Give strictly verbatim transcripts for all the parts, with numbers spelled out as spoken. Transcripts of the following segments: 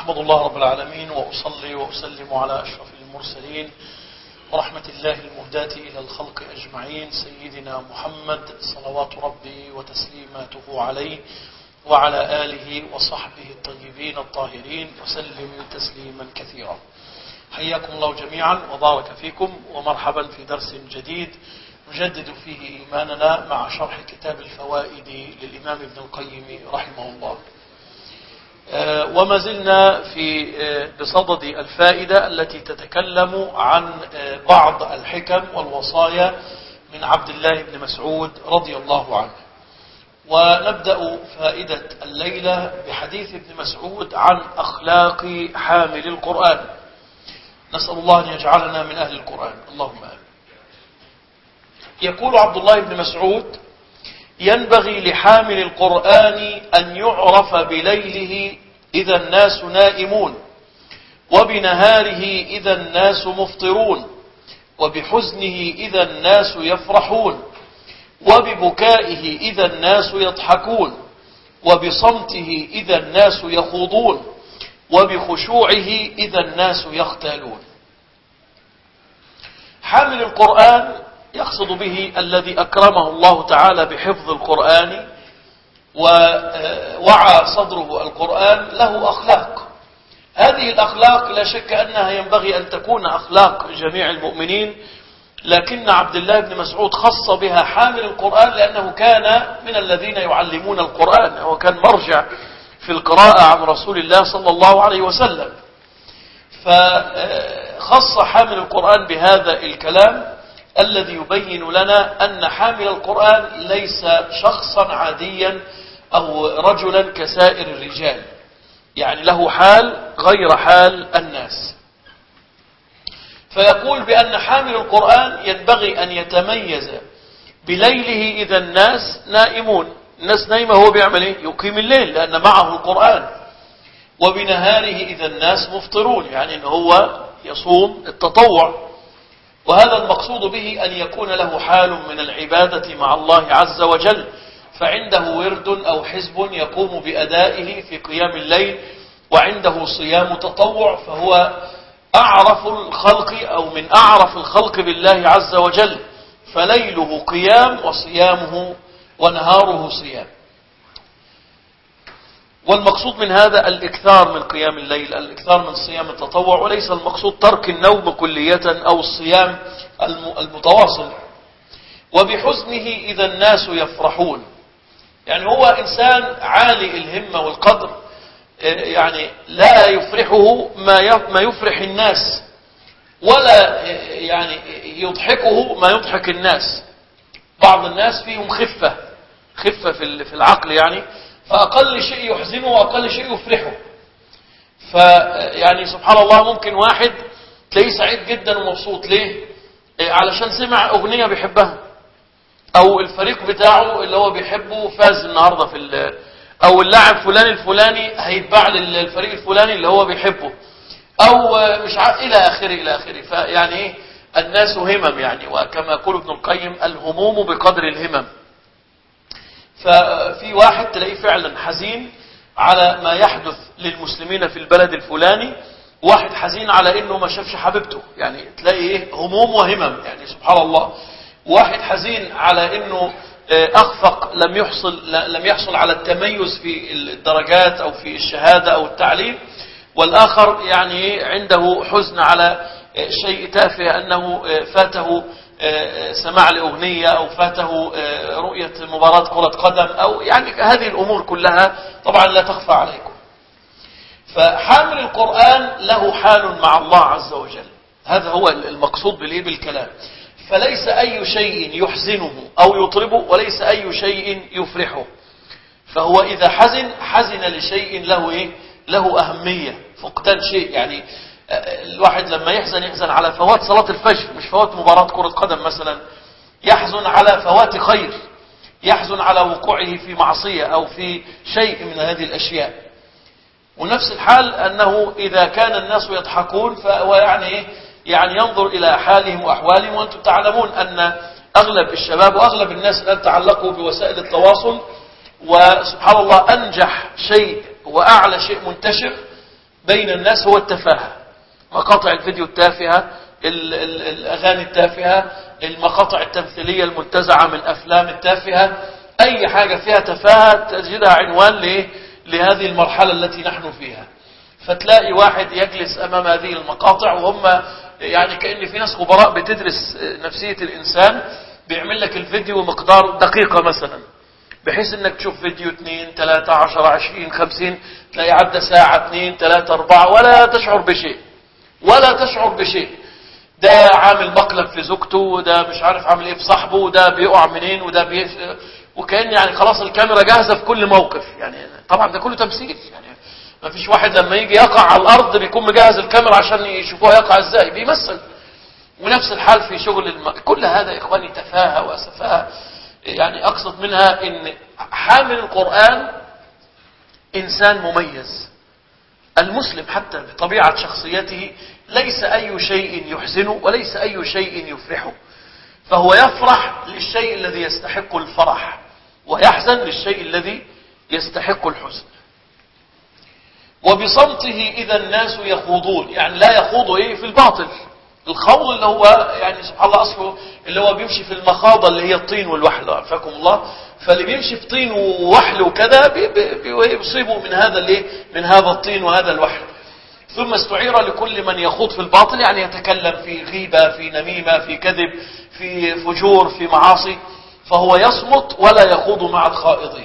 أحمد الله رب العالمين وأصلي وأسلم على أشرف المرسلين ورحمة الله المهداة إلى الخلق أجمعين سيدنا محمد صلوات ربي وتسليماته عليه وعلى آله وصحبه الطيبين الطاهرين وسلم تسليما كثيرا. حياكم الله جميعا وبارك فيكم ومرحبا في درس جديد نجدد فيه إيماننا مع شرح كتاب الفوائد للإمام ابن القيم رحمه الله. وما زلنا في بصدد الفائدة التي تتكلم عن بعض الحكم والوصايا من عبد الله بن مسعود رضي الله عنه. ونبدأ فائدة الليلة بحديث ابن مسعود عن أخلاق حامل القرآن. نسأل الله أن يجعلنا من أهل القرآن، اللهم آمين. يقول عبد الله بن مسعود: ينبغي لحامل القرآن أن يعرف بليله إذا الناس نائمون، وبنهاره إذا الناس مفطرون، وبحزنه إذا الناس يفرحون، وببكائه إذا الناس يضحكون، وبصمته إذا الناس يخوضون، وبخشوعه إذا الناس يختالون. حامل القرآن يقصد به الذي أكرمه الله تعالى بحفظ القرآن ووعى صدره القرآن له أخلاق. هذه الأخلاق لا شك أنها ينبغي أن تكون أخلاق جميع المؤمنين، لكن عبد الله بن مسعود خص بها حامل القرآن لأنه كان من الذين يعلمون القرآن، وكان مرجع في القراءة عن رسول الله صلى الله عليه وسلم، فخص حامل القرآن بهذا الكلام الذي يبين لنا أن حامل القرآن ليس شخصا عاديا أو رجلا كسائر الرجال، يعني له حال غير حال الناس. فيقول بأن حامل القرآن ينبغي أن يتميز بليله إذا الناس نائمون، الناس نايمة هو بيعمل ايه؟ يقيم الليل لأن معه القرآن. وبنهاره إذا الناس مفطرون، يعني أنه هو يصوم التطوع، وهذا المقصود به أن يكون له حال من العبادة مع الله عز وجل، فعنده ورد أو حزب يقوم بأدائه في قيام الليل، وعنده صيام تطوع، فهو أعرف الخلق أو من أعرف الخلق بالله عز وجل، فليله قيام وصيامه ونهاره صيام. والمقصود من هذا الإكثار من قيام الليل، الإكثار من صيام التطوع، وليس المقصود ترك النوم كلية أو الصيام المتواصل. وبحزنه إذا الناس يفرحون، يعني هو إنسان عالي الهمة والقدر، يعني لا يفرحه ما يفرح الناس، ولا يعني يضحكه ما يضحك الناس. بعض الناس فيهم خفة خفة في العقل، يعني فأقل شيء يحزنه وأقل شيء يفرحه. فيعني سبحان الله ممكن واحد تلاقيه سعيد جدا ومبسوط، ليه؟ علشان سمع أغنية بيحبها، أو الفريق بتاعه اللي هو بيحبه فاز النهاردة في، أو اللاعب فلان الفلاني هيتباع للفريق الفلاني اللي هو بيحبه، أو مش ع... إلى آخره إلى آخره. فيعني إيه؟ الناس همم، يعني وكما يقول ابن القيم الهموم بقدر الهمم. ففي واحد تلاقيه فعلا حزين على ما يحدث للمسلمين في البلد الفلاني، واحد حزين على انه ما شافش حبيبته، يعني تلاقي ايه؟ هموم وهمم، يعني سبحان الله. واحد حزين على انه اخفق لم يحصل لم يحصل على التميز في الدرجات او في الشهادة او التعليم، والاخر يعني عنده حزن على شيء تافه انه فاته سماع لأغنية أو فاته رؤية مباراة كرة قدم، أو يعني هذه الأمور كلها طبعا لا تخفى عليكم. فحامل القرآن له حال مع الله عز وجل، هذا هو المقصود بالإيه؟ بالكلام. فليس أي شيء يحزنه أو يطربه، وليس أي شيء يفرحه. فهو إذا حزن حزن لشيء له إيه؟ له أهمية، فقدان شيء. يعني الواحد لما يحزن يحزن على فوات صلاة الفجر، مش فوات مباراة كرة قدم مثلا، يحزن على فوات خير، يحزن على وقوعه في معصية أو في شيء من هذه الأشياء. ونفس الحال أنه إذا كان الناس يضحكون فهو يعني إيه؟ يعني ينظر إلى حالهم وأحوالهم. وأنتم تعلمون أن أغلب الشباب وأغلب الناس الآن تعلقوا بوسائل التواصل، وسبحان الله أنجح شيء وأعلى شيء منتشر بين الناس هو التفاهة. مقاطع الفيديو التافهة، الأغاني التافهة، المقاطع التمثيلية المنتزعة من أفلام التافهة، أي حاجة فيها تفاهة تجدها عنوان لهذه المرحلة التي نحن فيها. فتلاقي واحد يجلس أمام هذه المقاطع، وهم يعني كأن في ناس خبراء بتدرس نفسية الإنسان، بيعمل لك الفيديو مقدار دقيقة مثلا، بحيث انك تشوف فيديو اثنين ثلاثة عشرة عشرين خمسين، تلاقي عدى ساعة اثنين ثلاثة أربعة ولا تشعر بشيء، ولا تشعر بشيء. ده عامل مقلب في زوجته، وده مش عارف عامل ايه في صاحبه، وده بيقع منين، وده بي... وكأن يعني خلاص الكاميرا جاهزة في كل موقف. يعني طبعا ده كله تمثيل، يعني ما فيش واحد لما يجي يقع على الأرض بيكون مجهز الكاميرا عشان يشوفوها يقع ازاي، بيمثل. ونفس الحال في شغل الم... كل هذا إخواني تفاهة وسفاهة. يعني أقصد منها إن حامل القرآن إنسان مميز. المسلم حتى بطبيعة شخصيته ليس أي شيء يحزنه وليس أي شيء يفرحه، فهو يفرح للشيء الذي يستحق الفرح، ويحزن للشيء الذي يستحق الحزن. وبصمته إذا الناس يخوضون، يعني لا يخوض إيه في الباطل. الخوض اللي هو يعني سبحان الله أصله اللي هو بيمشي في المخاضة اللي هي الطين والوحل، عافاكم الله. فاللي بيمشي في طين ووحل وكذا بيصيبه من هذا الايه من هذا الطين وهذا الوحل. ثم استعير لكل من يخوض في الباطل، يعني يتكلم في غيبة، في نميمة، في كذب، في فجور، في معاصي، فهو يصمت ولا يخوض مع الخائضين.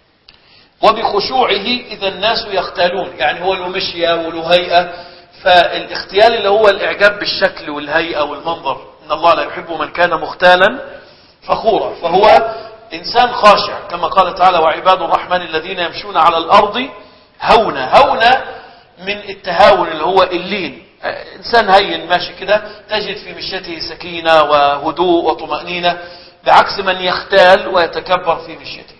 وبخشوعه إذا الناس يختالون، يعني هو له مشية وله هيئة. فالاختيال اللي هو الإعجاب بالشكل والهيئة والمنظر، إن الله لا يحب من كان مختالا فخورا. فهو إنسان خاشع كما قال تعالى: وعباد الرحمن الذين يمشون على الأرض هونا. هونا من التهاون اللي هو اللين، إنسان هين ماشي كده، تجد في مشيته سكينة وهدوء وطمأنينة، بعكس من يختال ويتكبر في مشيته.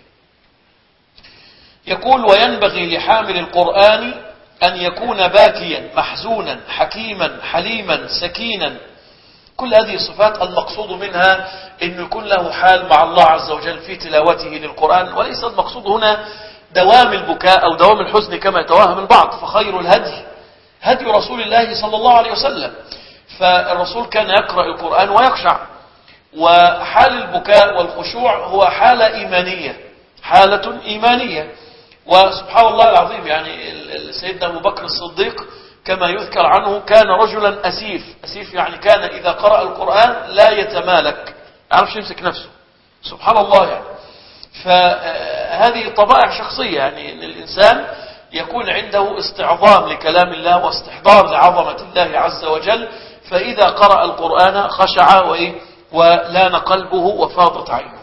يقول: وينبغي لحامل القرآن أن يكون باكيا محزونا حكيما حليما سكينا. كل هذه الصفات المقصود منها أن يكون له حال مع الله عز وجل في تلاوته للقرآن، وليس المقصود هنا دوام البكاء أو دوام الحزن كما يتوهم البعض. فخير الهدي هدي رسول الله صلى الله عليه وسلم، فالرسول كان يقرأ القرآن ويخشع. وحال البكاء والخشوع هو حالة إيمانية، حالة إيمانية. وسبحان الله العظيم، يعني سيدنا أبو بكر الصديق كما يذكر عنه كان رجلا أسيف. أسيف يعني كان إذا قرأ القرآن لا يتمالك، يعرفش يمسك نفسه، سبحان الله. يعني فهذه طبائع شخصية، يعني أن الإنسان يكون عنده استعظام لكلام الله واستحضار لعظمة الله عز وجل، فإذا قرأ القرآن خشع ولان قلبه وفاضت عينه.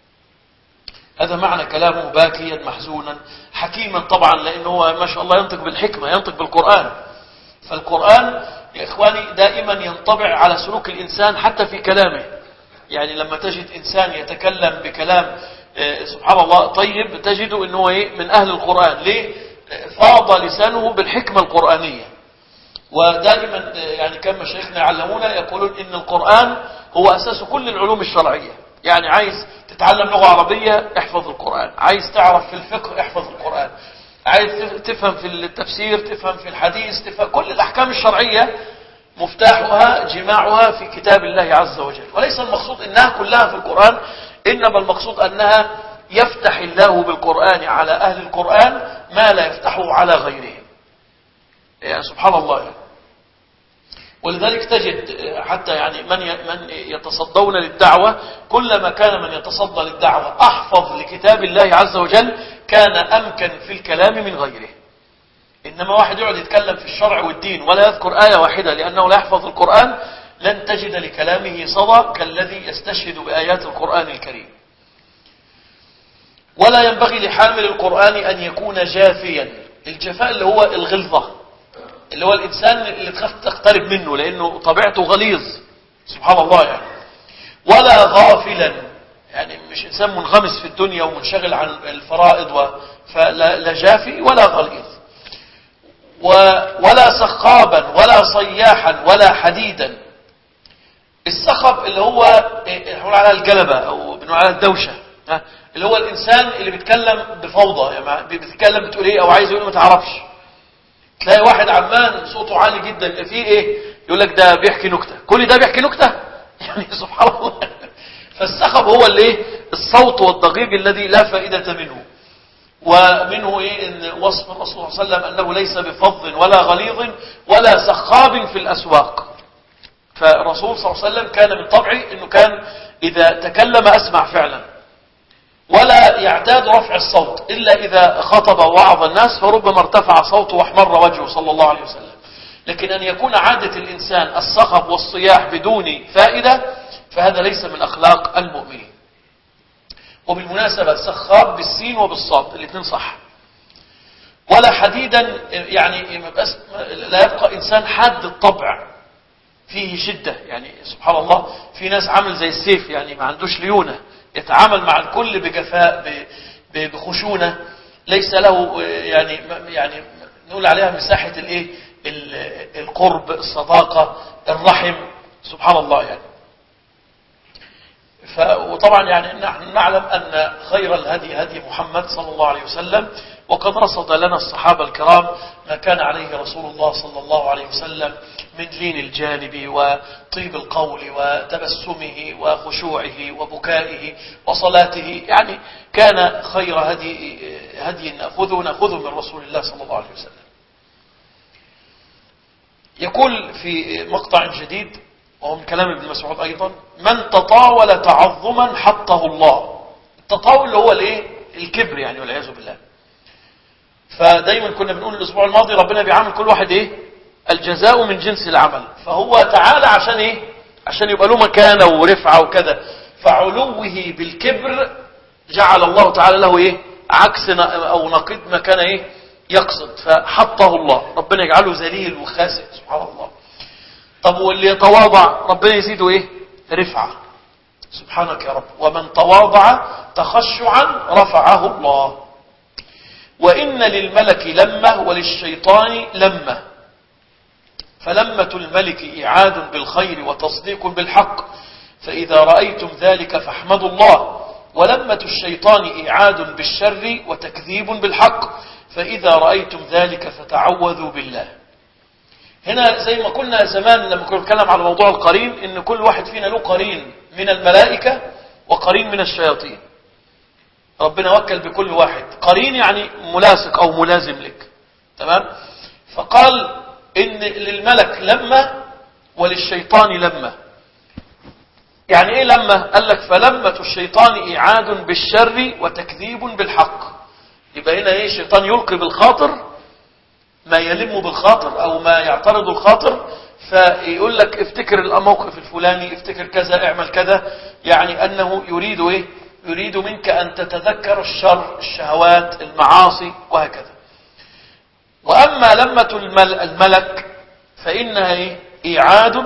هذا معنى كلامه: باكيا محزونا حكيما. طبعا لأنه ما شاء الله ينطق بالحكمة، ينطق بالقرآن. فالقرآن يا إخواني دائما ينطبع على سلوك الإنسان حتى في كلامه. يعني لما تجد إنسان يتكلم بكلام سبحان الله طيب، تجده أنه من أهل القرآن. ليه؟ فاض لسانه بالحكمة القرآنية. ودائما يعني كما مشايخنا يعلمونا يقولون إن القرآن هو أساس كل العلوم الشرعية. يعني عايز تتعلم لغة عربية احفظ القرآن، عايز تعرف في الفقه احفظ القرآن، عايز تفهم في التفسير، تفهم في الحديث، تفهم كل الأحكام الشرعية، مفتاحها جماعها في كتاب الله عز وجل. وليس المقصود إنها كلها في القرآن، إنما المقصود أنها يفتح الله بالقرآن على أهل القرآن ما لا يفتحه على غيرهم. يعني سبحان الله. يعني ولذلك تجد حتى يعني من من يتصدون للدعوة، كلما كان من يتصدى للدعوة أحفظ لكتاب الله عز وجل كان أمكن في الكلام من غيره. إنما واحد يقعد يتكلم في الشرع والدين ولا يذكر آية واحدة لأنه لا يحفظ القرآن، لن تجد لكلامه صدى كالذي يستشهد بآيات القرآن الكريم. ولا ينبغي لحامل القرآن أن يكون جافيا. الجفاء اللي هو الغلظة، اللي هو الإنسان اللي تخاف تقترب منه لأنه طبيعته غليظ، سبحان الله. يعني ولا غافلا، يعني مش إنسان منغمس في الدنيا ومنشغل عن الفرائض، فلا جافي ولا غليظ. ولا سخابا ولا صياحا ولا حديدا. السخب اللي هو نقول على الجلبة أو بنقول على الدوشة، اللي هو الإنسان اللي بيتكلم بفوضى، يعني بيتكلم بتقول إيه أو عايز يقول ما تعرفش. تلاقي واحد عمان صوته عالي جدا، فيه ايه؟ يقول لك ده بيحكي نكتة، كل ده بيحكي نكتة يعني سبحان الله. فالصخب هو الايه؟ الصوت والضجيج الذي لا فائدة منه. ومنه ايه؟ ان وصف الرسول صلى الله عليه وسلم انه ليس بفظ ولا غليظ ولا سخاب في الاسواق. فالرسول صلى الله عليه وسلم كان من طبعه انه كان اذا تكلم اسمع فعلا، ولا يعتاد رفع الصوت الا اذا خطب ووعظ الناس، فربما ارتفع صوته واحمر وجهه صلى الله عليه وسلم. لكن ان يكون عادة الانسان الصخب والصياح بدون فائدة، فهذا ليس من اخلاق المؤمنين. وبالمناسبة سخاب بالسين وبالصاد الاثنين صح. ولا حديدا، يعني لا يبقى انسان حاد الطبع فيه شدة، يعني سبحان الله في ناس عامل زي السيف، يعني ما عندوش ليونة، يتعامل مع الكل بجفاء بخشونة، ليس له يعني يعني نقول عليها مساحة الايه؟ القرب، الصداقة، الرحم، سبحان الله يعني. ف وطبعا يعني نحن نعلم أن خير الهدي هدي محمد صلى الله عليه وسلم، وقد رصد لنا الصحابة الكرام ما كان عليه رسول الله صلى الله عليه وسلم من لين الجانب وطيب القول وتبسمه وخشوعه وبكائه وصلاته. يعني كان خير هدي هدي نأخذه نأخذه من رسول الله صلى الله عليه وسلم. يقول في مقطع جديد وهو من كلام ابن مسعود أيضا: من تطاول تعظما حطه الله. التطاول اللي هو الايه؟ الكبر يعني، والعياذ بالله. فدايما كنا بنقول الاسبوع الماضي ربنا بيعامل كل واحد ايه؟ الجزاء من جنس العمل. فهو تعالى عشان ايه؟ عشان يبقى له مكانه ورفعه وكذا. فعلوه بالكبر جعل الله تعالى له ايه؟ عكس او نقيض ما كان ايه؟ يقصد. فحطه الله، ربنا يجعله ذليل وخاسئ سبحان الله. طب واللي يتواضع ربنا يزيده ايه؟ رفعه. سبحانك يا رب. ومن تواضع تخشعا رفعه الله. وإن للملك لمة وللشيطان لمة، فلمة الملك إعاد بالخير وتصديق بالحق، فإذا رأيتم ذلك فاحمدوا الله. ولمة الشيطان إعاد بالشر وتكذيب بالحق، فإذا رأيتم ذلك فتعوذوا بالله. هنا زي ما قلنا زمان لما كنا نتكلم على موضوع القرين، إن كل واحد فينا له قرين من الملائكة وقرين من الشياطين. ربنا وكل بكل واحد قرين، يعني ملاصق أو ملازم لك، تمام؟ فقال إن للملك لمة وللشيطان لمة. يعني إيه لمة؟ قال لك فلمة الشيطان إعاد بالشر وتكذيب بالحق. يبقى هنا إيه؟ الشيطان يلقي بالخاطر ما يلم بالخاطر أو ما يعترض الخاطر، فيقول لك افتكر الموقف الفلاني، افتكر كذا، اعمل كذا. يعني أنه يريد إيه؟ يريد منك أن تتذكر الشر، الشهوات، المعاصي وهكذا. وأما لمة الملك فإنها إيه؟ إعاد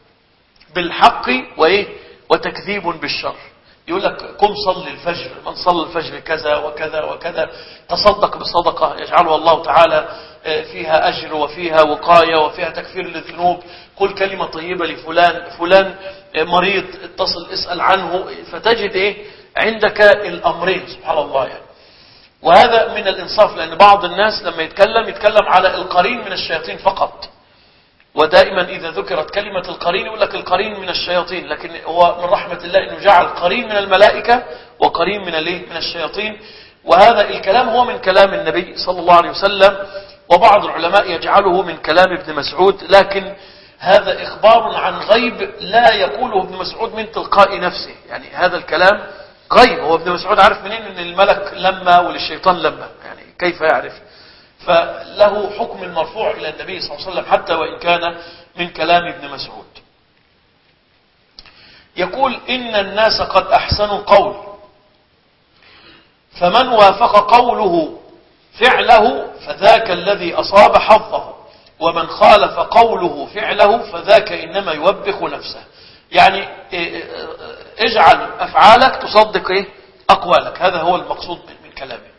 بالحق وإيه؟ وتكذيب بالشر. يقول لك قم صل الفجر، من صلى الفجر كذا وكذا وكذا، تصدق بصدقة يجعلها الله تعالى فيها أجر وفيها وقاية وفيها تكفير للذنوب. قل كلمة طيبة لفلان، فلان مريض اتصل اسأل عنه، فتجد إيه؟ عندك الأمرين سبحان الله يعني. وهذا من الإنصاف، لأن بعض الناس لما يتكلم يتكلم على القرين من الشياطين فقط. ودائما إذا ذكرت كلمة القرين يقول لك القرين من الشياطين، لكن هو من رحمة الله أنه جعل قرين من الملائكة وقرين من الايه؟ من الشياطين. وهذا الكلام هو من كلام النبي صلى الله عليه وسلم، وبعض العلماء يجعله من كلام ابن مسعود، لكن هذا إخبار عن غيب لا يقوله ابن مسعود من تلقاء نفسه. يعني هذا الكلام غيب، هو ابن مسعود عارف منين ان الملك لما وللشيطان لما؟ يعني كيف يعرف؟ فله حكم المرفوع إلى النبي صلى الله عليه وسلم حتى وإن كان من كلام ابن مسعود. يقول إن الناس قد أحسنوا قول، فمن وافق قوله فعله فذاك الذي أصاب حظه، ومن خالف قوله فعله فذاك إنما يوبخ نفسه. يعني اجعل أفعالك تصدق إيه؟ أقوالك. هذا هو المقصود من كلامه.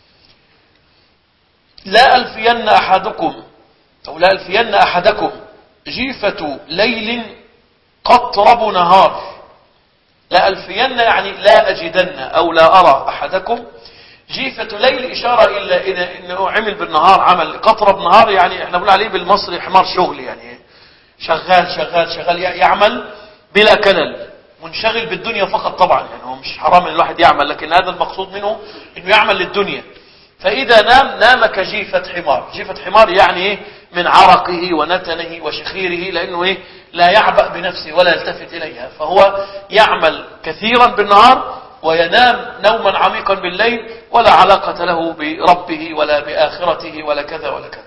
لا ألفين أحدكم أو لا ألفين أحدكم جيفة ليل قطرب نهار. لا ألفين يعني لا أجدن أو لا أرى أحدكم جيفة ليل إشارة إلا إلى إنه عمل بالنهار عمل قطرة بالنهار، يعني إحنا بنقول عليه بالمصري حمار شغل، يعني شغال شغال شغال يعمل بلا كلل، منشغل بالدنيا فقط. طبعا يعني هو مش حرام ان الواحد يعمل، لكن هذا المقصود منه انه يعمل للدنيا. فاذا نام نام كجيفة حمار. جيفة حمار يعني ايه؟ من عرقه ونتنه وشخيره، لانه ايه؟ لا يعبأ بنفسه ولا يلتفت اليها، فهو يعمل كثيرا بالنهار وينام نوما عميقا بالليل، ولا علاقة له بربه ولا بآخرته ولا كذا ولا كذا.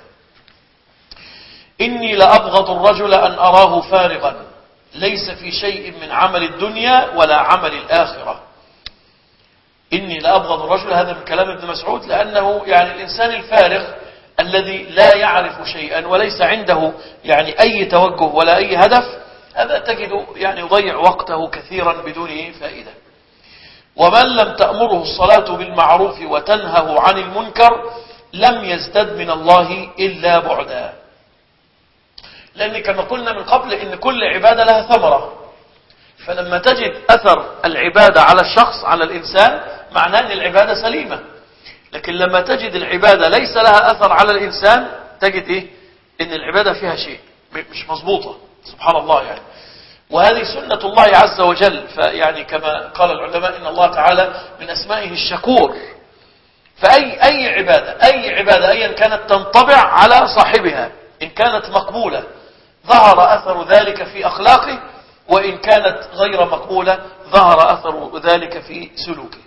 إني لأبغض الرجل أن أراه فارغا ليس في شيء من عمل الدنيا ولا عمل الآخرة. إني لأبغض الرجل، هذا من كلام ابن مسعود، لأنه يعني الإنسان الفارغ الذي لا يعرف شيئا وليس عنده يعني أي توجه ولا أي هدف، هذا تجد يعني يضيع وقته كثيرا بدون فائدة. ومن لم تأمره الصلاة بالمعروف وتنهه عن المنكر لم يزدد من الله إلا بعدا. لأن كما قلنا من قبل إن كل عبادة لها ثمرة، فلما تجد أثر العبادة على الشخص على الإنسان معناه أن العبادة سليمة. لكن لما تجد العبادة ليس لها أثر على الإنسان تجد إيه؟ إن العبادة فيها شيء مش مظبوطة. سبحان الله يعني. وهذه سنة الله عز وجل. فيعني كما قال العلماء إن الله تعالى من أسمائه الشكور. فأي أي عبادة أي عبادة أيا كانت تنطبع على صاحبها، إن كانت مقبولة ظهر أثر ذلك في أخلاقه، وإن كانت غير مقبولة ظهر أثر ذلك في سلوكه.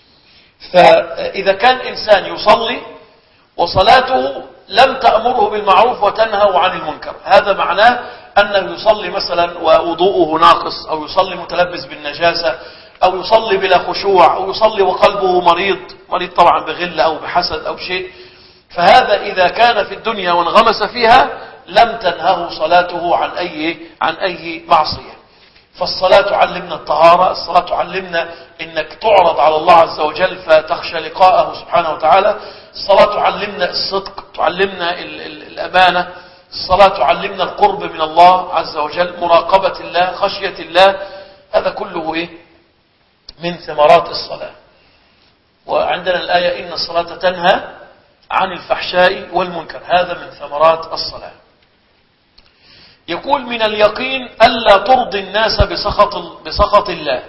فإذا كان إنسان يصلي وصلاته لم تأمره بالمعروف وتنهى عن المنكر، هذا معناه أنه يصلي مثلا ووضوءه ناقص، أو يصلي متلبس بالنجاسة، أو يصلي بلا خشوع، أو يصلي وقلبه مريض مريض طبعا بغل أو بحسد أو شيء. فهذا إذا كان في الدنيا وانغمس فيها لم تنهه صلاته عن أي عن أي معصية. فالصلاة تعلمنا الطهارة، الصلاة تعلمنا إنك تعرض على الله عز وجل فتخشى لقاءه سبحانه وتعالى، الصلاة تعلمنا الصدق، تعلمنا ال ال الأمانة، الصلاة تعلمنا القرب من الله عز وجل، مراقبة الله، خشية الله. هذا كله إيه؟ من ثمرات الصلاة. وعندنا الآية إن الصلاة تنهى عن الفحشاء والمنكر، هذا من ثمرات الصلاة. يقول من اليقين ألا ترضي الناس بسخط بسخط الله.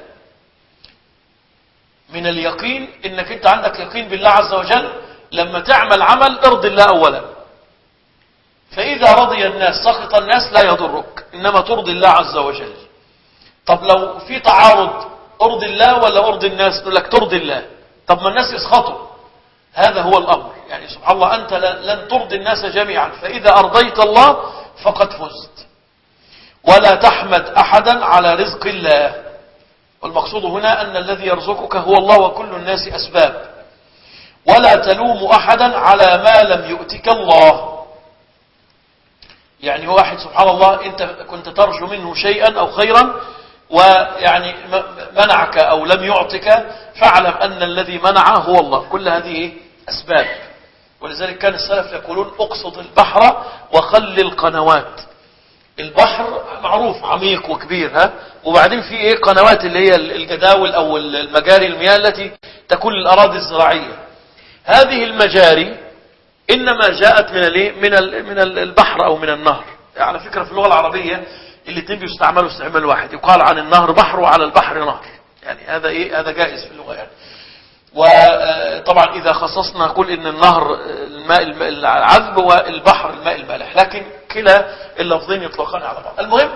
من اليقين إنك أنت عندك يقين بالله عز وجل، لما تعمل عمل ارضي الله أولا، فإذا رضي الناس سخط الناس لا يضرك، إنما ترضي الله عز وجل. طب لو في تعارض ارضي الله ولا ارضي الناس؟ نقول لك ترضي الله. طب ما الناس يسخطوا، هذا هو الأمر. يعني سبحان الله أنت لن ترضي الناس جميعا، فإذا أرضيت الله فقد فزت. ولا تحمد أحدا على رزق الله. والمقصود هنا أن الذي يرزقك هو الله، وكل الناس أسباب. ولا تلوم أحدا على ما لم يؤتك الله. يعني هو واحد سبحان الله أنت كنت ترجو منه شيئا أو خيرا، ويعني منعك أو لم يعطك، فاعلم أن الذي منعه هو الله. كل هذه أسباب. ولذلك كان السلف يقولون اقصد البحر وخل القنوات. البحر معروف عميق وكبير، ها، وبعدين في ايه؟ قنوات اللي هي الجداول او المجاري المياه التي تكون للأراضي الزراعية. هذه المجاري انما جاءت من الايه؟ من من البحر او من النهر. على فكرة في اللغة العربية الاثنين بيستعملوا استعمال واحد، يقال عن النهر بحر وعلى البحر نهر، يعني هذا ايه؟ هذا جائز في اللغة يعني. وطبعا إذا خصصنا نقول إن النهر الماء العذب والبحر الماء المالح، لكن كلا اللفظين يطلقان على بعض. المهم،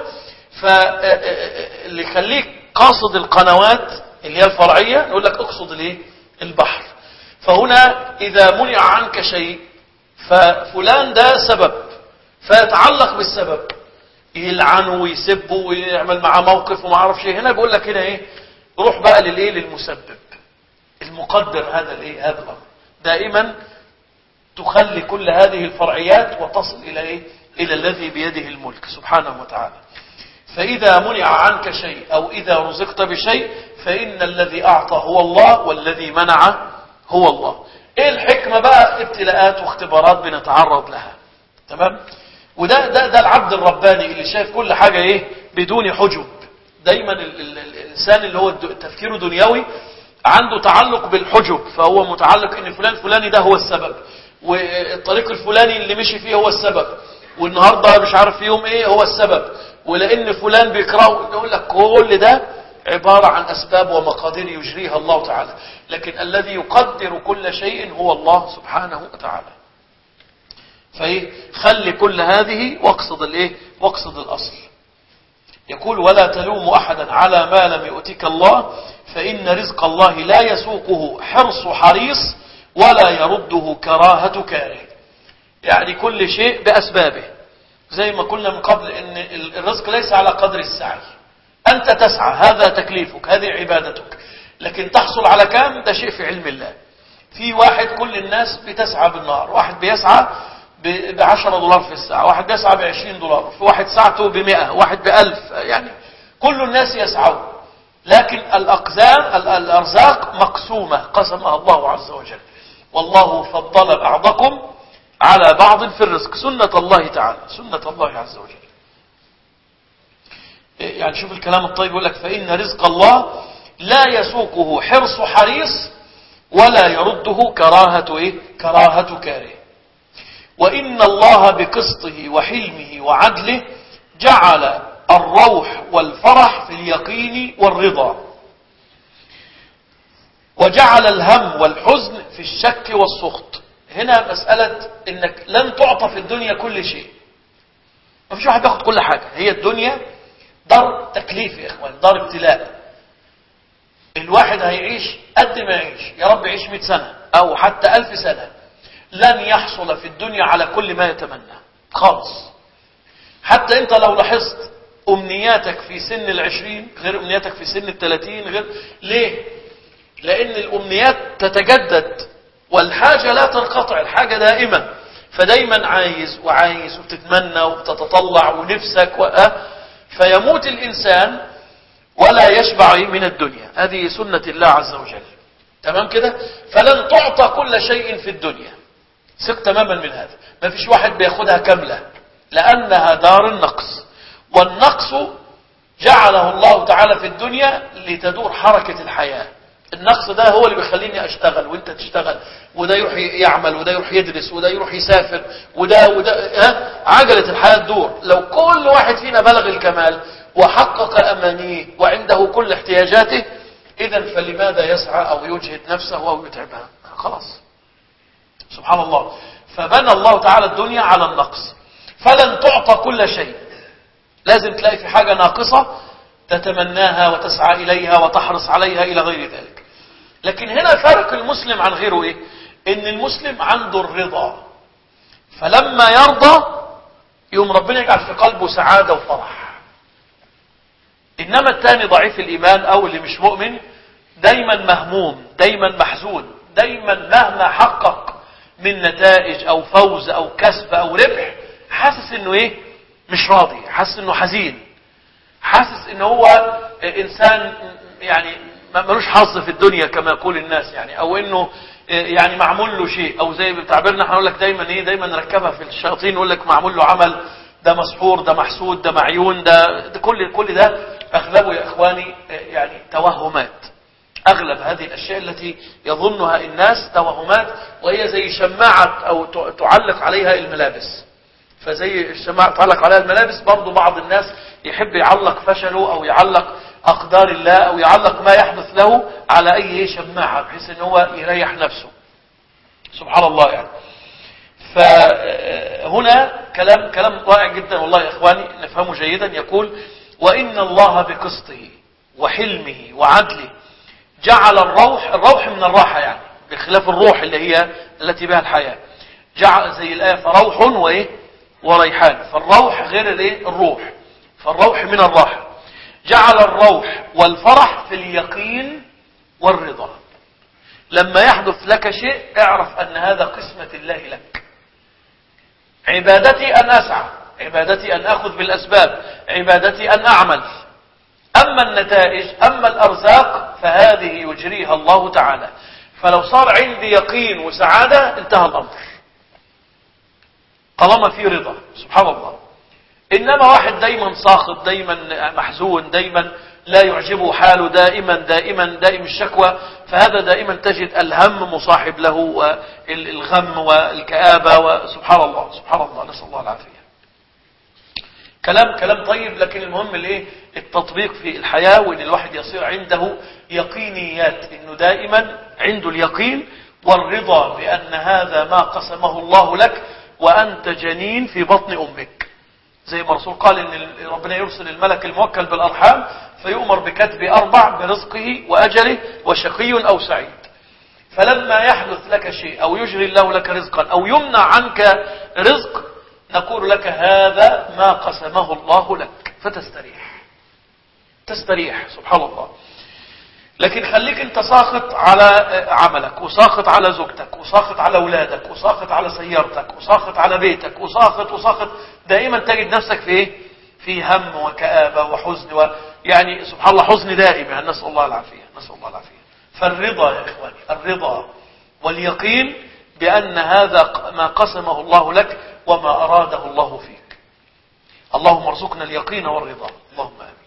فاللي يخليك قاصد القنوات اللي هي الفرعية نقول لك اقصد الايه؟ البحر. فهنا إذا منع عنك شيء ففلان ده سبب، فيتعلق بالسبب، يلعنه ويسبه ويعمل معاه موقف وما عرف شيء. هنا بيقول لك هنا ايه؟ روح بقى للايه؟ للمسبب المقدر هذا الايه؟ هذا الامر. دائما تخلي كل هذه الفرعيات وتصل الى ايه؟ الى الذي بيده الملك سبحانه وتعالى. فاذا منع عنك شيء او اذا رزقت بشيء فان الذي اعطى هو الله، والذي منع هو الله. ايه الحكمة بقى؟ ابتلاءات واختبارات بنتعرض لها. تمام؟ وده ده ده العبد الرباني اللي شايف كل حاجة ايه؟ بدون حجب. دايما ال ال الانسان اللي هو تفكيره دنيوي عنده تعلق بالحجب، فهو متعلق ان فلان فلاني ده هو السبب، والطريق الفلاني اللي مشي فيه هو السبب، والنهارده مش عارف يوم ايه هو السبب، ولان فلان بيكرهه. يقول لك كل ده عبارة عن أسباب ومقادير يجريها الله تعالى، لكن الذي يقدر كل شيء هو الله سبحانه وتعالى. فايه خلي كل هذه واقصد الايه واقصد الأصل. يقول ولا تلوم أحدا على ما لم يؤتك الله فإن رزق الله لا يسوقه حرص حريص ولا يرده كراهة كاره. يعني كل شيء بأسبابه، زي ما قلنا من قبل ان الرزق ليس على قدر السعي. أنت تسعى، هذا تكليفك، هذه عبادتك، لكن تحصل على كام ده شيء في علم الله. في واحد كل الناس بتسعى بالنهار، واحد بيسعى بعشرة دولار في الساعة، واحد بيسعى بعشرين دولار، في واحد ساعته بمئة، واحد بألف، يعني كل الناس يسعون، لكن الأقزام الأرزاق مقسومة قسمها الله عز وجل. والله فضل بعضكم على بعض في الرزق، سنة الله تعالى، سنة الله عز وجل. يعني شوف الكلام الطيب، يقول لك فإن رزق الله لا يسوقه حرص حريص ولا يرده كراهة إيه؟ كراهة كاره. وإن الله بقسطه وحلمه وعدله جعل الروح والفرح في اليقين والرضا، وجعل الهم والحزن في الشك والسخط. هنا مسألة إنك لن تعطى في الدنيا كل شيء، ما فيش واحد ياخد كل حاجة. هي الدنيا دار تكليف يا إخوان، دار ابتلاء. الواحد هيعيش قد ما يعيش، يا رب يعيش مئة سنة أو حتى ألف سنة، لن يحصل في الدنيا على كل ما يتمنى خالص. حتى أنت لو لاحظت أمنياتك في سن العشرين غير أمنياتك في سن الثلاثين غير. ليه؟ لأن الأمنيات تتجدد والحاجة لا تنقطع، الحاجة دائمة، فدايما عايز وعايز وبتتمنى وبتتطلع ونفسك و... فيموت الإنسان ولا يشبع من الدنيا. هذه سنة الله عز وجل، تمام كده؟ فلن تعطى كل شيء في الدنيا، ثق تماما من هذا. ما فيش واحد بياخدها كاملة، لأنها دار النقص، والنقص جعله الله تعالى في الدنيا لتدور حركة الحياة. النقص ده هو اللي بيخليني أشتغل وانت تشتغل، وده يروح يعمل، وده يروح يدرس، وده يروح يسافر، وده وده ها عجلة الحياة تدور. لو كل واحد فينا بلغ الكمال وحقق أمانيه وعنده كل احتياجاته، إذن فلماذا يسعى أو يجهد نفسه أو يتعبها؟ خلاص، سبحان الله. فبنى الله تعالى الدنيا على النقص، فلن تعطى كل شيء، لازم تلاقي في حاجة ناقصة تتمناها وتسعى إليها وتحرص عليها إلى غير ذلك. لكن هنا فرق المسلم عن غيره إيه؟ إن المسلم عنده الرضا، فلما يرضى يوم ربنا يجعل في قلبه سعادة وفرح. إنما الثاني ضعيف الإيمان أو اللي مش مؤمن دايما مهموم، دايما محزون، دايما مهما حقق من نتائج أو فوز أو كسب أو ربح حاسس إنه إيه؟ مش راضي، حاسس إنه حزين، حاسس إنه هو إنسان يعني ملوش حظ في الدنيا كما يقول الناس، يعني أو إنه يعني معمول له شيء، أو زي بتعبيرنا هنقول لك دايما إيه، دايما نركبها في الشياطين، يقول لك معمول له عمل، ده مسحور، ده محسود، ده معيون، ده, ده كل كل ده أغلبه يا إخواني يعني توهمات. أغلب هذه الأشياء التي يظنها الناس توهمات، وهي زي شماعة أو تعلق عليها الملابس. فزي الشماعة تعلق عليها الملابس، برضو بعض الناس يحب يعلق فشله أو يعلق أقدار الله أو يعلق ما يحدث له على أي شماعة بحيث أنه هو يريح نفسه. سبحان الله يعني. فهنا كلام كلام رائع جدا والله يا إخواني، نفهمه جيدا. يقول وإن الله بقسطه وحلمه وعدله جعل الروح، الروح من الراحة يعني بخلاف الروح اللي هي التي بها الحياة، جعل زي الآية فروح وإيه وريحان، فالروح غير الإيه الروح، فالروح من الراحة. جعل الروح والفرح في اليقين والرضا. لما يحدث لك شيء اعرف أن هذا قسمة الله لك. عبادتي أن أسعى، عبادتي أن أخذ بالأسباب، عبادتي أن أعمل. أما النتائج، أما الأرزاق فهذه يجريها الله تعالى. فلو صار عندي يقين وسعادة انتهى الأمر، طالما في رضا. سبحان الله. إنما واحد دايما ساخط، دايما محزون، دايما لا يعجبه حاله دائما دائما دائم الشكوى، فهذا دائما تجد الهم مصاحب له والغم والكآبة، وسبحان الله سبحان الله نسأل الله العافية. كلام كلام طيب، لكن المهم الايه التطبيق في الحياة، وان الواحد يصير عنده يقينيات، انه دائما عنده اليقين والرضا بأن هذا ما قسمه الله لك وأنت جنين في بطن أمك. زي ما الرسول قال إن ربنا يرسل الملك الموكل بالأرحام فيؤمر بكتب أربع برزقه وأجله وشقي أو سعيد. فلما يحدث لك شيء أو يجري الله لك رزقا أو يمنع عنك رزق، نقول لك هذا ما قسمه الله لك، فتستريح تستريح سبحان الله. لكن خليك انت ساخط على عملك، وساخط على زوجتك، وساخط على اولادك، وساخط على سيارتك، وساخط على بيتك، وساخط وساخط، دائما تجد نفسك في ايه؟ في هم وكآبة وحزن، ويعني سبحان الله حزن دائم، يعني نسأل الله العافية نسأل الله العافية. فالرضا يا إخواني، الرضا واليقين بأن هذا ما قسمه الله لك وما أراده الله فيك. اللهم ارزقنا اليقين والرضا، اللهم آمين.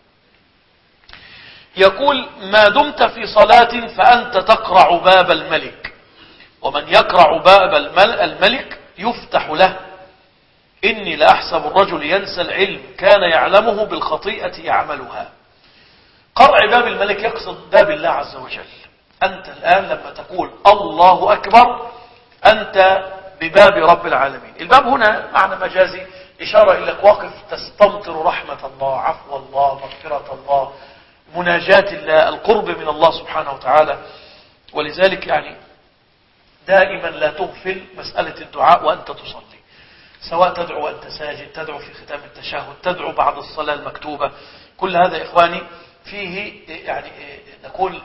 يقول: ما دمت في صلاة فأنت تقرع باب الملك، ومن يقرع باب الملك يفتح له. إني لأحسب الرجل ينسى العلم كان يعلمه بالخطيئة يعملها. قرع باب الملك يقصد باب الله عز وجل. أنت الآن لما تقول الله أكبر أنت بباب رب العالمين. الباب هنا معنى مجازي، إشارة إليك واقف تستمطر رحمة الله، عفو الله، مغفرة الله، مناجاة الله، القرب من الله سبحانه وتعالى. ولذلك يعني دائما لا تغفل مسألة الدعاء وأنت تصلي، سواء تدعو وأنت ساجد، تدعو في ختام التشهد، تدعو بعد الصلاة المكتوبة. كل هذا إخواني فيه يعني نقول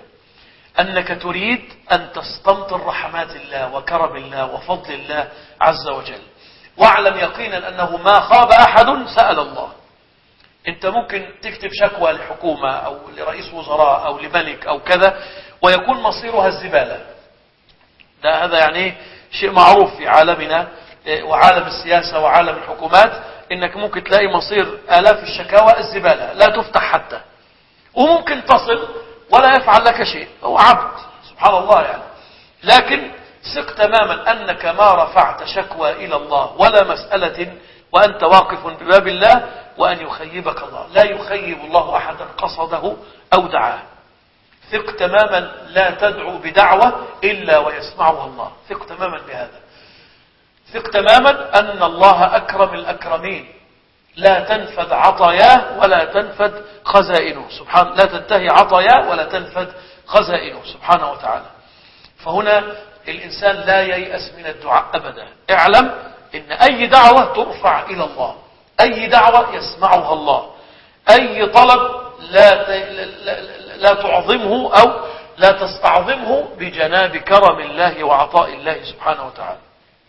أنك تريد أن تستمطر رحمات الله وكرم الله وفضل الله عز وجل. واعلم يقينا أنه ما خاب أحد سأل الله. أنت ممكن تكتب شكوى لحكومة أو لرئيس وزراء أو لملك أو كذا ويكون مصيرها الزبالة. ده هذا يعني شيء معروف في عالمنا وعالم السياسة وعالم الحكومات، إنك ممكن تلاقي مصير آلاف الشكاوى الزبالة لا تفتح حتى، وممكن تصل ولا يفعل لك شيء، هو عبد سبحان الله يعني. لكن ثق تماما أنك ما رفعت شكوى إلى الله ولا مسألة وأنت واقف بباب الله وأن يخيبك الله. لا يخيب الله أحدا قصده أو دعاه. ثق تماما لا تدعو بدعوة إلا ويسمعها الله. ثق تماما بهذا. ثق تماما أن الله أكرم الأكرمين، لا تنفد عطاياه ولا تنفد خزائنه سبحان، لا تنتهي عطاياه ولا تنفد خزائنه سبحانه وتعالى. فهنا الإنسان لا ييأس من الدعاء أبدا. اعلم إن أي دعوة ترفع إلى الله، أي دعوة يسمعها الله، أي طلب لا لا تعظمه أو لا تستعظمه بجناب كرم الله وعطاء الله سبحانه وتعالى.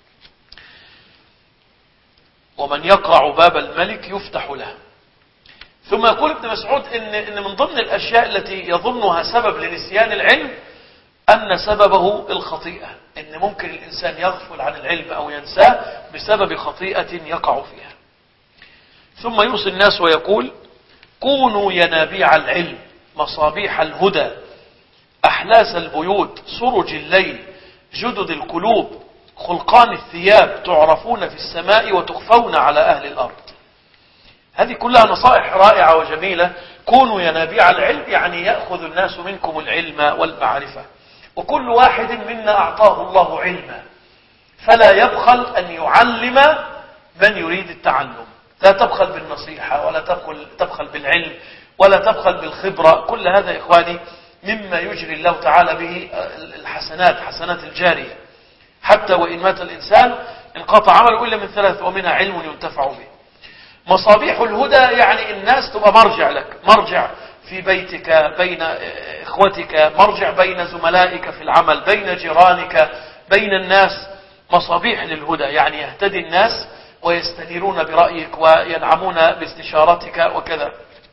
ومن يقرع باب الملك يفتح له. ثم يقول ابن مسعود إن, إن من ضمن الأشياء التي يظنها سبب لنسيان العلم أن سببه الخطيئة، إن ممكن الإنسان يغفل عن العلم أو ينساه بسبب خطيئة يقع فيها. ثم يوصي الناس ويقول: كونوا ينابيع العلم، مصابيح الهدى، أحلاس البيوت، سرج الليل، جدد القلوب، خلقان الثياب، تعرفون في السماء وتخفون على أهل الأرض. هذه كلها نصائح رائعة وجميلة. كونوا ينابيع العلم يعني يأخذ الناس منكم العلم والمعرفة، وكل واحد منا أعطاه الله علما، فلا يبخل أن يعلم من يريد التعلم. لا تبخل بالنصيحة ولا تبخل, تبخل بالعلم ولا تبخل بالخبرة. كل هذا إخواني مما يجري الله تعالى به الحسنات، حسنات الجارية. حتى وإن مات الإنسان انقطع عمله إلا من ثلاث، ومنها علم ينتفع به. مصابيح الهدى يعني الناس تبقى مرجع لك، مرجع في بيتك، بين إخوتك، مرجع بين زملائك في العمل، بين جيرانك، بين الناس. مصابيح للهدى يعني يهتدي الناس ويستنيرون برأيك وينعمون باستشارتك وكذا.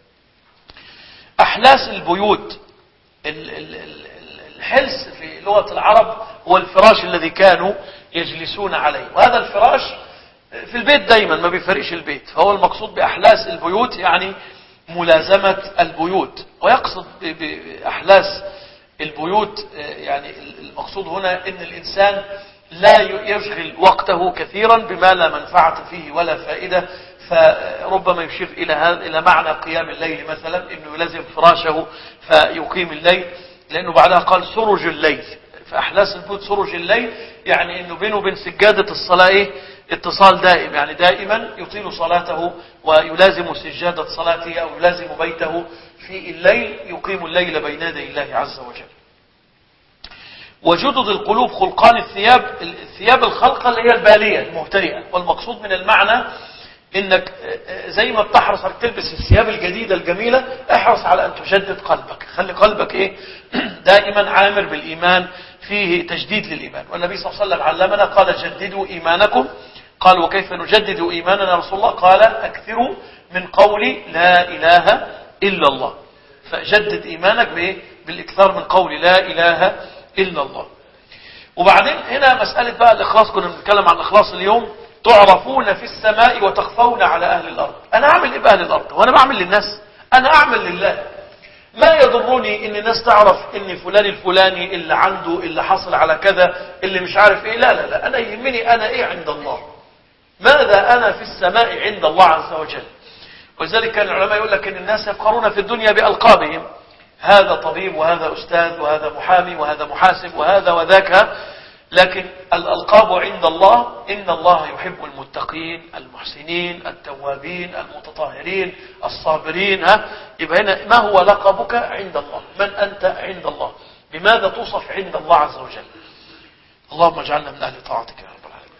أحلاس البيوت، الحلس في لغة العرب هو الفراش الذي كانوا يجلسون عليه، وهذا الفراش في البيت دايما ما بيفرقش البيت، فهو المقصود بأحلاس البيوت يعني ملازمة البيوت، ويقصد بأحلاس البيوت يعني المقصود هنا ان الانسان لا يشغل وقته كثيرا بما لا منفعة فيه ولا فائدة، فربما يشير الى هذا الى معنى قيام الليل مثلا، انه يلازم فراشه فيقيم الليل، لانه بعدها قال سرج الليل. فاحلاس البيوت سرج الليل يعني انه بينه وبين سجادة الصلاة ايه؟ اتصال دائم، يعني دائما يطيل صلاته ويلازم سجادة صلاته او يلازم بيته في الليل، يقيم الليل بين يدي الله عز وجل. وجدد القلوب خلقان الثياب، الثياب الخلقة اللي هي البالية المهترئة، والمقصود من المعنى انك زي ما بتحرص على تلبس الثياب الجديدة الجميلة، احرص على ان تجدد قلبك، خلي قلبك ايه؟ دائما عامر بالايمان، فيه تجديد للايمان. والنبي صلى الله عليه وسلم علمنا قال جددوا ايمانكم. قال وكيف نجدد ايماننا يا رسول الله؟ قال اكثروا من قول لا اله الا الله. فجدد ايمانك بايه؟ بالاكثار من قول لا اله الا الله. وبعدين هنا مسألة بقى الاخلاص، كنا بنتكلم عن الاخلاص اليوم. تعرفون في السماء وتخفون على اهل الارض. انا اعمل ايه باهل الارض؟ وانا بعمل للناس؟ انا اعمل لله. ما يضرني ان الناس تعرف ان فلان الفلاني اللي عنده اللي حصل على كذا اللي مش عارف ايه، لا لا لا، انا يهمني انا ايه عند الله، ماذا انا في السماء عند الله عز وجل. ولذلك كان العلماء يقول لك ان الناس يفخرون في الدنيا بألقابهم، هذا طبيب وهذا أستاذ وهذا محامي وهذا محاسب وهذا وذاك، لكن الألقاب عند الله إن الله يحب المتقين المحسنين التوابين المتطهرين الصابرين. ها يبقى هنا ما هو لقبك عند الله؟ من أنت عند الله؟ بماذا توصف عند الله عز وجل؟ اللهم اجعلنا من أهل طاعتك يا رب العالمين.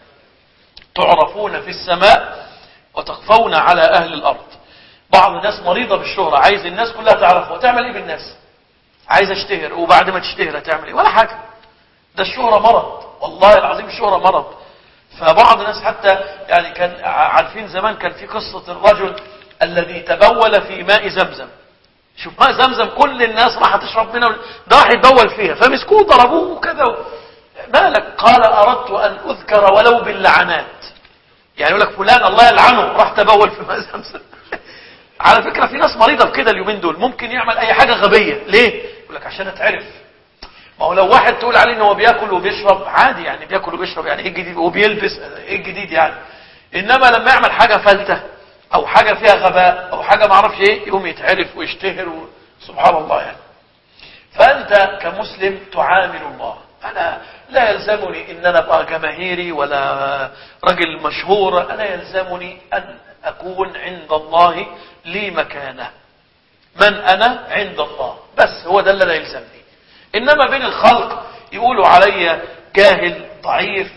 تعرفون في السماء وتخفون على أهل الأرض. بعض الناس مريضة بالشهرة، عايز الناس كلها تعرفه، وتعمل ايه بالناس؟ عايز اشتهر، وبعد ما تشتهر هتعمل ايه؟ ولا حاجة. ده الشهرة مرض، والله العظيم الشهرة مرض. فبعض الناس حتى يعني كان عارفين زمان كان في قصة الرجل الذي تبول في ماء زمزم. شوف ماء زمزم كل الناس راح تشرب منه، ده راح يتبول فيها، فمسكوه ضربوه وكذا. مالك؟ قال اردت ان اذكر ولو باللعنات. يعني يقول لك فلان الله يلعنه راح تبول في ماء زمزم. على فكرة في ناس مريضة بكده اليومين دول، ممكن يعمل اي حاجة غبية. ليه؟ يقول لك عشان اتعرف. ما هو لو واحد تقول عليه ان هو بياكل وبيشرب عادي، يعني بياكل وبيشرب يعني ايه الجديد؟ وبيلبس ايه الجديد يعني؟ انما لما يعمل حاجة فلتة او حاجة فيها غباء او حاجة ما اعرفش ايه، يقوم يتعرف ويشتهر و... سبحان الله يعني. فانت كمسلم تعامل الله. انا لا يلزمني ان انا ابقى جماهيري ولا رجل مشهور، انا يلزمني ان اكون عند الله لي مكانه. من انا عند الله، بس هو ده اللي لا يلزمني. انما بين الخلق يقولوا علي جاهل ضعيف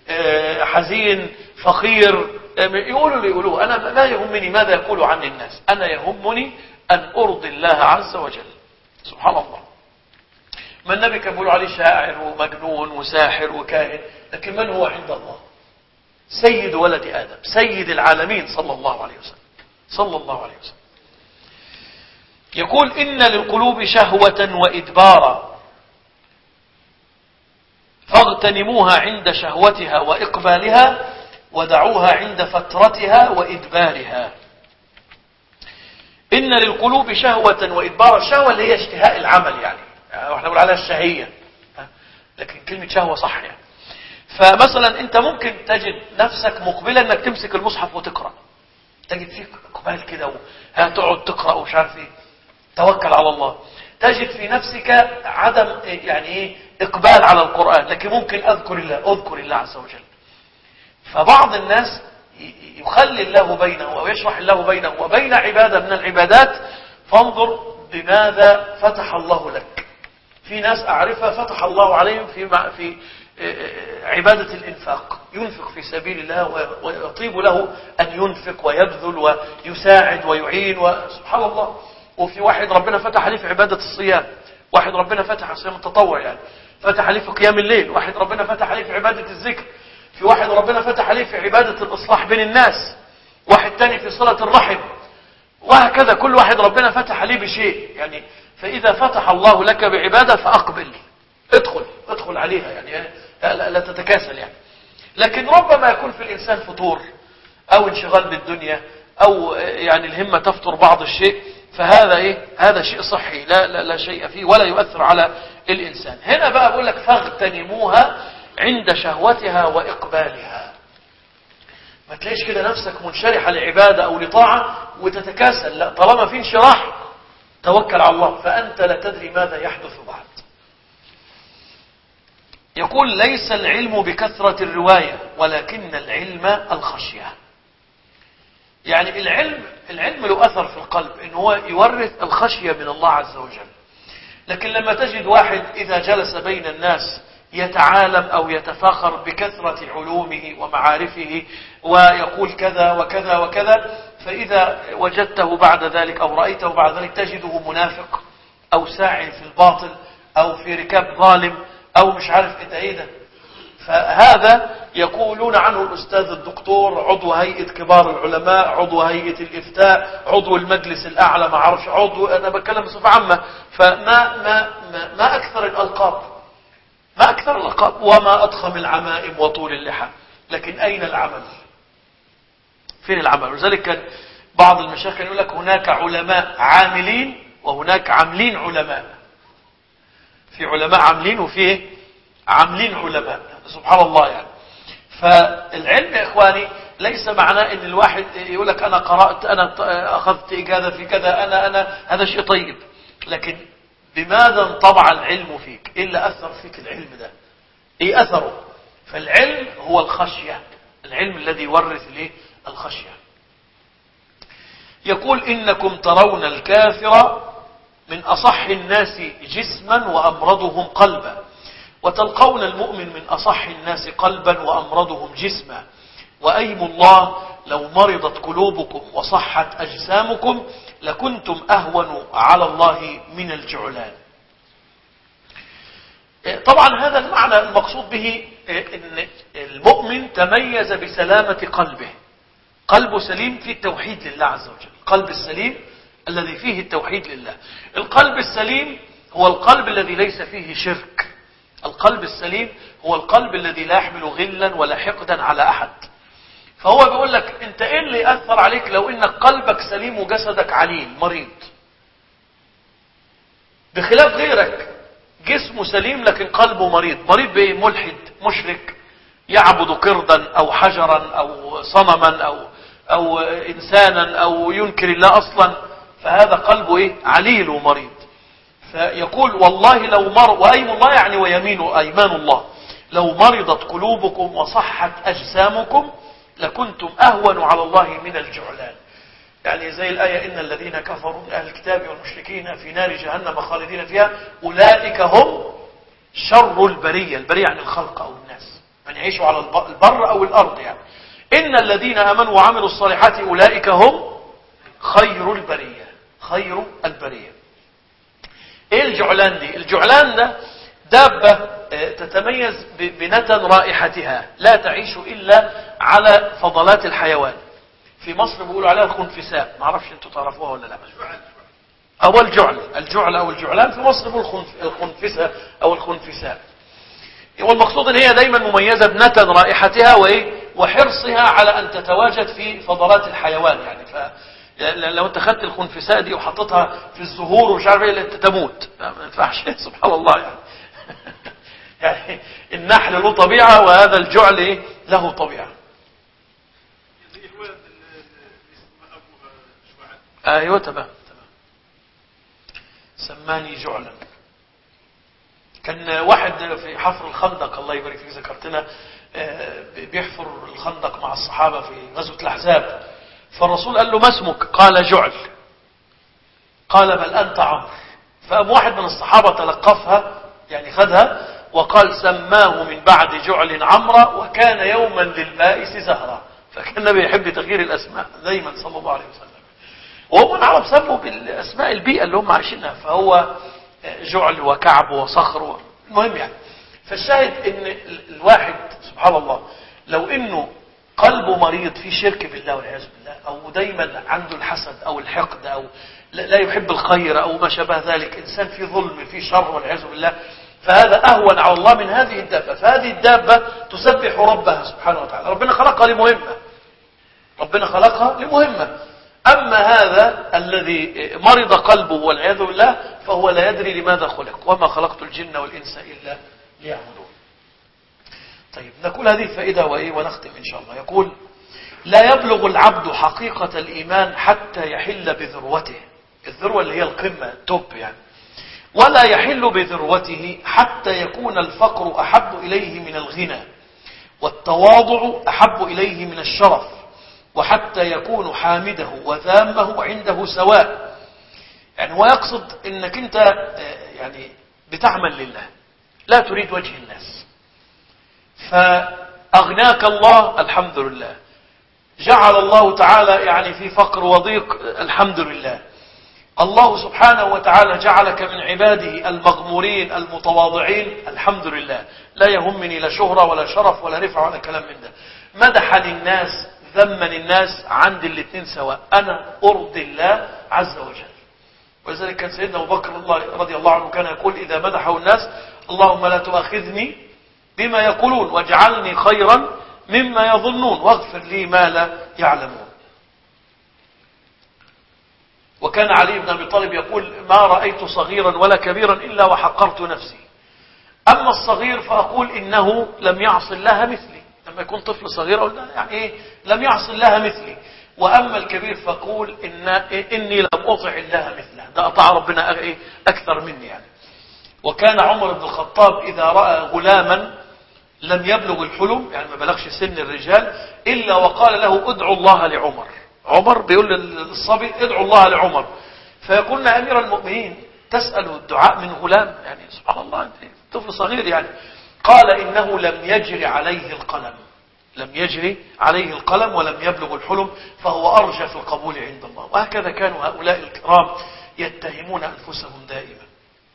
حزين فقير، يقولوا اللي يقولوه، انا ما يهمني ماذا يقولوا عني الناس، انا يهمني ان ارضي الله عز وجل. سبحان الله. ما النبي كان بيقولوا عليه شاعر ومجنون وساحر وكاهن، لكن من هو عند الله؟ سيد ولد آدم، سيد العالمين صلى الله عليه وسلم صلى الله عليه وسلم. يقول إن للقلوب شهوة وإدبارا فاغتنموها عند شهوتها وإقبالها ودعوها عند فترتها وإدبارها. إن للقلوب شهوة وإدبارا. الشهوة اللي هي اشتهاء العمل، يعني احنا بنقول عليها الشهية، لكن كلمة شهوة صح يعني. فمثلا انت ممكن تجد نفسك مقبلا انك تمسك المصحف وتقرأ، تجد فيك اقبال كده وهتقعد تقرأ ومش عارف ايه، توكل على الله. تجد في نفسك عدم يعني ايه اقبال على القرآن، لكن ممكن اذكر الله اذكر الله عز وجل. فبعض الناس يخلي الله بينه او يشرح الله بينه وبين عبادة من العبادات، فانظر بماذا فتح الله لك. في ناس اعرفها فتح الله عليهم في في عبادة الإنفاق، ينفق في سبيل الله ويطيب له أن ينفق ويبذل ويساعد ويعين، وسبحان الله. وفي واحد ربنا فتح عليه في عبادة الصيام، واحد ربنا فتح عليه صيام التطوع يعني فتح عليه في قيام الليل، واحد ربنا فتح عليه في عبادة الذكر، في واحد ربنا فتح عليه في عبادة الإصلاح بين الناس، واحد تاني في صلة الرحم، وهكذا كل واحد ربنا فتح عليه بشيء يعني. فإذا فتح الله لك بعبادة فأقبل، ادخل ادخل عليها يعني، لا, لا تتكاسل يعني. لكن ربما يكون في الإنسان فطور أو انشغال بالدنيا أو يعني الهمة تفطر بعض الشيء، فهذا إيه؟ هذا شيء صحي لا, لا, لا شيء فيه ولا يؤثر على الإنسان. هنا بقى بقول لك فاغتنموها عند شهوتها وإقبالها. ما تلاقيش كده نفسك منشرحة لعبادة أو لطاعة وتتكاسل، لا، طالما في انشراح توكل على الله، فأنت لا تدري ماذا يحدث بعد. يقول ليس العلم بكثرة الرواية ولكن العلم الخشية. يعني العلم العلم له أثر في القلب إن هو يورث الخشية من الله عز وجل. لكن لما تجد واحد إذا جلس بين الناس يتعالم أو يتفاخر بكثرة علومه ومعارفه ويقول كذا وكذا وكذا، فإذا وجدته بعد ذلك أو رأيته بعد ذلك تجده منافق أو ساعي في الباطل أو في ركاب ظالم أو مش عارف إيه ده إيه ده. فهذا يقولون عنه الأستاذ الدكتور عضو هيئة كبار العلماء، عضو هيئة الإفتاء، عضو المجلس الأعلى، ما عارفش عضو، أنا بتكلم بصفة عامة. فما ما ما, ما أكثر الألقاب، ما أكثر الألقاب وما أضخم العمائم وطول اللحى، لكن أين العمل؟ فين العمل؟ ولذلك كان بعض المشايخ يقول لك هناك علماء عاملين وهناك عاملين علماء. في علماء عاملين وفي عاملين علماء، سبحان الله يعني. فالعلم يا إخواني ليس معناه ان الواحد يقول لك انا قرأت، انا اخذت اجازة في كذا، انا انا هذا شيء طيب، لكن بماذا انطبع العلم فيك؟ ايه اللي اثر فيك العلم ده؟ ايه اثره؟ فالعلم هو الخشية، العلم الذي يورث الايه؟ الخشية. يقول انكم ترون الكافر من اصح الناس جسما وامرضهم قلبا، وتلقون المؤمن من أصح الناس قلبا وأمرضهم جسما، وأيم الله لو مرضت قلوبكم وصحت أجسامكم لكنتم أهون على الله من الجعلان. طبعا هذا المعنى المقصود به أن المؤمن تميز بسلامة قلبه، قلبه سليم فيه التوحيد لله عز وجل، القلب السليم الذي فيه التوحيد لله. القلب السليم هو القلب الذي ليس فيه شرك، القلب السليم هو القلب الذي لا يحمل غلا ولا حقدا على أحد. فهو بيقول لك انت ايه اللي يأثر عليك لو انك قلبك سليم وجسدك عليل مريض، بخلاف غيرك جسمه سليم لكن قلبه مريض. مريض بايه؟ ملحد، مشرك، يعبد قردا او حجرا او صنما او او انسانا او ينكر الله اصلا، فهذا قلبه ايه؟ عليل ومريض. فيقول والله لو مر، وأيم الله يعني ويمين أيمان الله، لو مرضت قلوبكم وصحت أجسامكم لكنتم أهون على الله من الجعلان. يعني زي الآية إن الذين كفروا من أهل الكتاب والمشركين في نار جهنم خالدين فيها أولئك هم شر البرية. البرية يعني الخلق أو الناس، من يعيشوا على البر أو الأرض يعني. إن الذين آمنوا وعملوا الصالحات أولئك هم خير البرية، خير البرية. ايه الجعلان دي؟ الجعلان ده دابة تتميز بنتن رائحتها، لا تعيش إلا على فضلات الحيوان. في مصر بيقولوا عليها الخنفساء، ما اعرفش انتوا تعرفوها ولا لا. او الجعل، الجعل او الجعلان، في مصر بيقولوا الخنفسة او الخنفساء. والمقصود ان هي دايما مميزة بنتن رائحتها وايه؟ وحرصها على ان تتواجد في فضلات الحيوان يعني. ف لو انت خدت الخنفساء دي وحطيتها في الزهور ومش عارف ايه انت تموت، ما ينفعش. سبحان الله يعني. يعني النحل له طبيعة وهذا الجعل ايه؟ له طبيعة. ايوه تمام تمام. سماني جعلا. كان واحد في حفر الخندق، الله يبارك فيك ذكرتنا، بيحفر الخندق مع الصحابة في غزوة الأحزاب، فالرسول قال له ما اسمك؟ قال جعل. قال بل أنت عمرو. فقام واحد من الصحابة تلقفها يعني خذها وقال سماه من بعد جعل عمرو وكان يوما للبائس زهرا. فكان النبي يحب تغيير الأسماء دايما صلى الله عليه وسلم، وهم العرب سموا بالأسماء البيئة اللي هم عايشينها، فهو جعل وكعب وصخر. المهم يعني، فالشاهد ان الواحد سبحان الله لو انه قلبه مريض في شرك بالله والعياذ بالله، او دايما عنده الحسد او الحقد او لا يحب الخير او ما شابه ذلك، انسان في ظلم في شر والعياذ بالله، فهذا اهون على الله من هذه الدابة. فهذه الدابة تسبح ربها سبحانه وتعالى. ربنا خلقها لمهمة، ربنا خلقها لمهمة. أما هذا الذي مرض قلبه والعياذ بالله فهو لا يدري لماذا خلق، وما خلقت الجن والإنس إلا ليعبدون. طيب نقول هذه فائدة وإيه ونختم إن شاء الله. يقول: لا يبلغ العبد حقيقة الإيمان حتى يحل بذروته، الذروة اللي هي القمة التوب يعني، ولا يحل بذروته حتى يكون الفقر أحب إليه من الغنى، والتواضع أحب إليه من الشرف، وحتى يكون حامده وذامه عنده سواء. يعني هو يقصد انك انت يعني بتعمل لله لا تريد وجه الناس، فأغناك الله الحمد لله، جعل الله تعالى يعني في فقر وضيق الحمد لله، الله سبحانه وتعالى جعلك من عباده المغمورين المتواضعين الحمد لله، لا يهمني لا شهرة ولا شرف ولا رفع ولا كلام من ده. مدحني الناس ذمني الناس، عند الاثنين سواء، أنا أرضي الله عز وجل. ولذلك كان سيدنا أبو بكر رضي الله عنه كان يقول إذا مدحه الناس: اللهم لا تؤاخذني بما يقولون واجعلني خيرا مما يظنون واغفر لي ما لا يعلمون. وكان علي بن أبي طالب يقول: ما رأيت صغيرا ولا كبيرا إلا وحقرت نفسي، أما الصغير فأقول إنه لم يعص الله مثلي، لما يكون طفل صغير أقول يعني إيه لم يعص الله مثلي، وأما الكبير فأقول إن إني لم أطع الله مثله، ده أطاع ربنا إيه أكثر مني يعني. وكان عمر بن الخطاب إذا رأى غلاما لم يبلغ الحلم، يعني ما بلغش سن الرجال، إلا وقال له: ادعو الله لعمر. عمر بيقول للصبي: ادعو الله لعمر. فيقولنا: أمير المؤمنين تسأل الدعاء من غلام؟ يعني سبحان الله، طفل صغير يعني. قال: إنه لم يجري عليه القلم، لم يجري عليه القلم ولم يبلغ الحلم، فهو أرجى في القبول عند الله. وهكذا كانوا هؤلاء الكرام يتهمون أنفسهم دائما.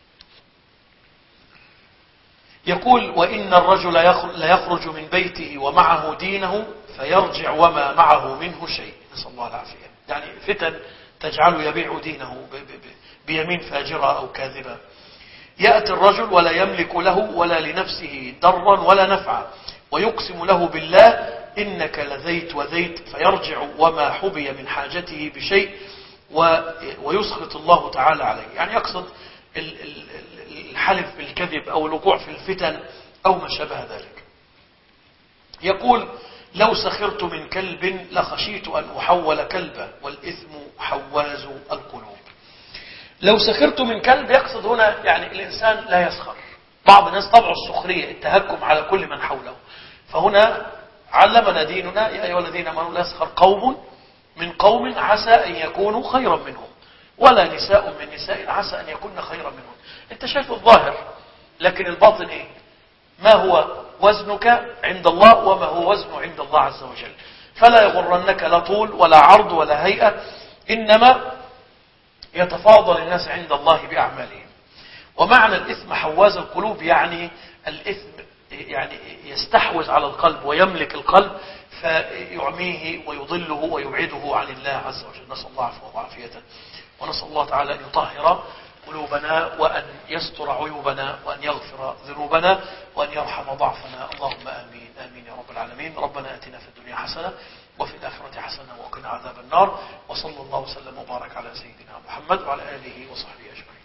يقول: وإن الرجل لا يخرج من بيته ومعه دينه فيرجع وما معه منه شيء، نسأل الله العافية. يعني فتن تجعله يبيع دينه بيمين فاجرة أو كاذبة. يأتي الرجل ولا يملك له ولا لنفسه ضرا ولا نفعا، ويقسم له بالله: إنك لذيت وذيت، فيرجع وما حبي من حاجته بشيء ويسخط الله تعالى عليه. يعني يقصد الحلف بالكذب أو الوقوع في الفتن أو ما شابه ذلك. يقول: لو سخرت من كلب لخشيت أن أحول كلبا، والإثم حواز القلوب. لو سخرت من كلب يقصد هنا يعني الإنسان لا يسخر. بعض الناس طبع السخرية، التهكم على كل من حوله. فهنا علمنا ديننا: يا أيها الذين آمنوا لا يسخر قوم من قوم عسى أن يكونوا خيرا منهم، ولا نساء من نساء عسى أن يكون خيرا منهم. أنت شايف الظاهر، لكن الباطن إيه؟ ما هو وزنك عند الله وما هو وزنه عند الله عز وجل. فلا يغرنك لا طول ولا عرض ولا هيئة، إنما يتفاضل الناس عند الله بأعمالهم. ومعنى الإثم حواز القلوب، يعني الإثم يعني يستحوذ على القلب ويملك القلب، فيعميه ويضله ويبعده عن الله عز وجل. نسأل الله عفوه وعافيته، ونسأل الله تعالى أن يطهر قلوبنا وأن يستر عيوبنا وأن يغفر ذنوبنا وأن يرحم ضعفنا. اللهم آمين آمين يا رب العالمين. ربنا آتنا في الدنيا حسنة وفي الآخرة حسنة وقنا عذاب النار. وصلى الله وسلم وبارك على سيدنا محمد وعلى آله وصحبه أجمعين.